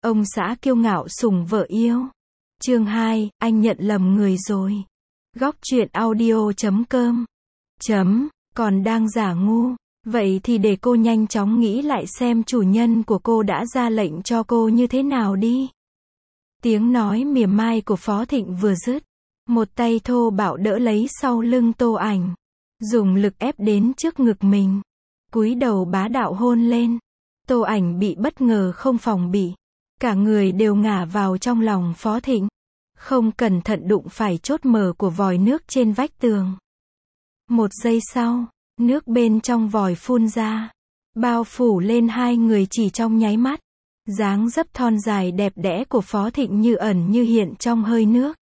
Ông xã kiêu ngạo sủng vợ yêu. Chương 2, anh nhận lầm người rồi. Góc truyện audio.com. Còn đang giả ngu. Vậy thì để cô nhanh chóng nghĩ lại xem chủ nhân của cô đã ra lệnh cho cô như thế nào đi. Tiếng nói mỉa mai của Phó Thịnh vừa dứt, một tay thô bạo đỡ lấy sau lưng Tô Ảnh, dùng lực ép đến trước ngực mình, cúi đầu bá đạo hôn lên. Tô Ảnh bị bất ngờ không phòng bị, cả người đều ngả vào trong lòng Phó Thịnh, không cẩn thận đụng phải chốt mở của vòi nước trên vách tường. Một giây sau, nước bên trong vòi phun ra, bao phủ lên hai người chỉ trong nháy mắt. Dáng dấp thon dài đẹp đẽ của Phó Thịnh như ẩn như hiện trong hơi nước.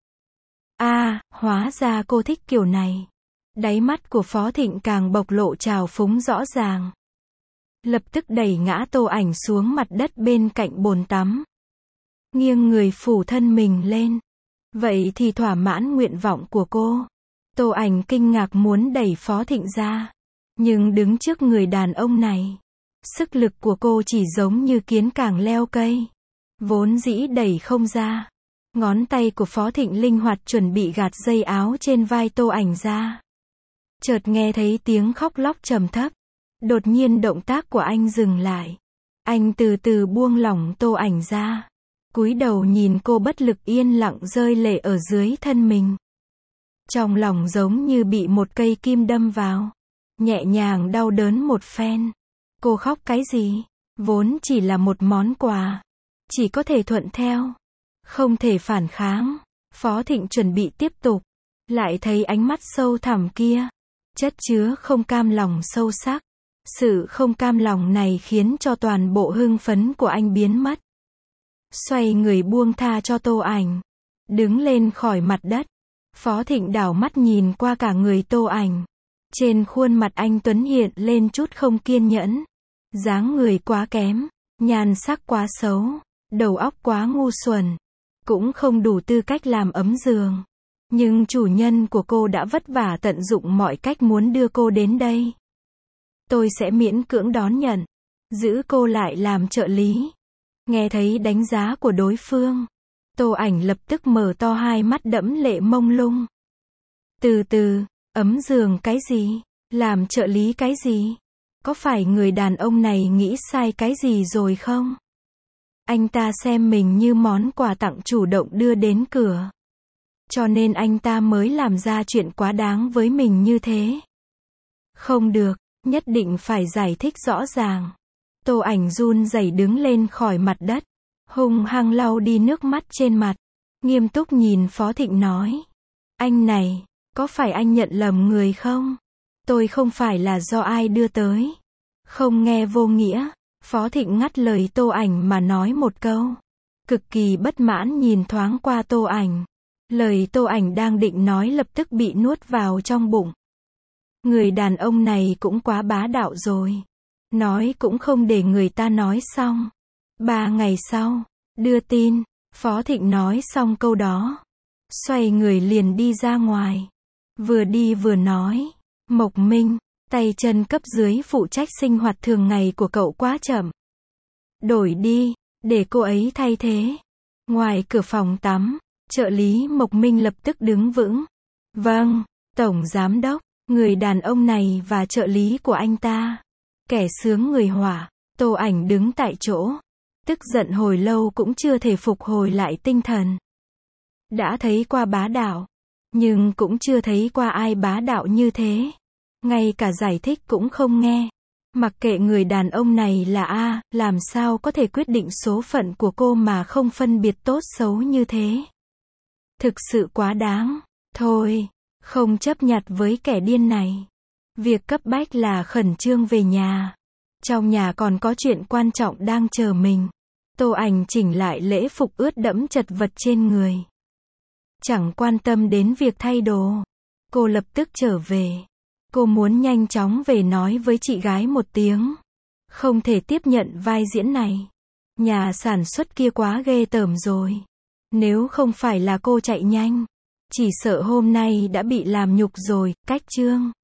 Hóa ra cô thích kiểu này. Đáy mắt của Phó Thịnh càng bộc lộ trào phúng rõ ràng. Lập tức đẩy ngã Tô Ảnh xuống mặt đất bên cạnh bồn tắm. Nghiêng người phủ thân mình lên. Vậy thì thỏa mãn nguyện vọng của cô. Tô Ảnh kinh ngạc muốn đẩy Phó Thịnh ra. Nhưng đứng trước người đàn ông này, sức lực của cô chỉ giống như kiến càng leo cây. Vốn dĩ đẩy không ra. Ngón tay của Phó Thịnh linh hoạt chuẩn bị gạt dây áo trên vai Tô Ảnh ra. Chợt nghe thấy tiếng khóc lóc trầm thấp. Đột nhiên động tác của anh dừng lại. Anh từ từ buông lỏng Tô Ảnh ra. Cúi đầu nhìn cô bất lực yên lặng rơi lệ ở dưới thân mình. Trong lòng giống như bị một cây kim đâm vào. Nhẹ nhàng đau đớn một phen. Cô khóc cái gì? Vốn chỉ là một món quà. Chỉ có thể thuận theo. Không thể phản kháng. Phó Thịnh chuẩn bị tiếp tục. Lại thấy ánh mắt sâu thẳm kia. Chất chứa không cam lòng sâu sắc. Sự không cam lòng này khiến cho toàn bộ hưng phấn của anh biến mất. Xoay người buông tha cho Tô Ảnh. Đứng lên khỏi mặt đất. Phó Thịnh đảo mắt nhìn qua cả người Tô Ảnh. Trên khuôn mặt anh tuấn hiện lên chút không kiên nhẫn. Dáng người quá kém, nhan sắc quá xấu, đầu óc quá ngu xuẩn, cũng không đủ tư cách làm ấm giường. Nhưng chủ nhân của cô đã vất vả tận dụng mọi cách muốn đưa cô đến đây. Tôi sẽ miễn cưỡng đón nhận, giữ cô lại làm trợ lý. Nghe thấy đánh giá của đối phương, Tô Ảnh lập tức mở to hai mắt đẫm lệ mông lung. Từ từ, ấm giường cái gì? Làm trợ lý cái gì? Có phải người đàn ông này nghĩ sai cái gì rồi không? Anh ta xem mình như món quà tặng chủ động đưa đến cửa. Cho nên anh ta mới làm ra chuyện quá đáng với mình như thế. Không được, nhất định phải giải thích rõ ràng. Tô Ảnh run rẩy đứng lên khỏi mặt đất, hung hăng lau đi nước mắt trên mặt, nghiêm túc nhìn Phó Thịnh nói. Anh này, có phải anh nhận lầm người không? Tôi không phải là do ai đưa tới. Không nghe vô nghĩa. Phó Thịnh ngắt lời Tô Ảnh mà nói một câu. Cực kỳ bất mãn nhìn thoáng qua Tô Ảnh. Lời Tô Ảnh đang định nói lập tức bị nuốt vào trong bụng. Người đàn ông này cũng quá bá đạo rồi. Nói cũng không để người ta nói xong. 3 ngày sau, đưa tin. Phó Thịnh nói xong câu đó, xoay người liền đi ra ngoài. Vừa đi vừa nói. Mộc Minh, tay chân cấp dưới phụ trách sinh hoạt thường ngày của cậu quá chậm. Đổi đi, để cô ấy thay thế. Ngoài cửa phòng tắm, trợ lý Mộc Minh lập tức đứng vững. Vâng, Tổng Giám Đốc, người đàn ông này và trợ lý của anh ta. Kẻ sướng người hỏa. Tô Ảnh đứng tại chỗ. Tức giận hồi lâu cũng chưa thể phục hồi lại tinh thần. Đã thấy qua bá đạo. Nhưng cũng chưa thấy qua ai bá đạo như thế. Ngay cả giải thích cũng không nghe. Mặc kệ người đàn ông này là làm sao có thể quyết định số phận của cô mà không phân biệt tốt xấu như thế. Thực sự quá đáng. Thôi, không chấp nhặt với kẻ điên này. Việc cấp bách là khẩn trương về nhà. Trong nhà còn có chuyện quan trọng đang chờ mình. Tô Ảnh chỉnh lại lễ phục ướt đẫm chật vật trên người. Chẳng quan tâm đến việc thay đồ. Cô lập tức trở về. Cô muốn nhanh chóng về nói với chị gái một tiếng. Không thể tiếp nhận vai diễn này. Nhà sản xuất kia quá ghê tởm rồi. Nếu không phải là cô chạy nhanh, chỉ sợ hôm nay đã bị làm nhục rồi. Cách chương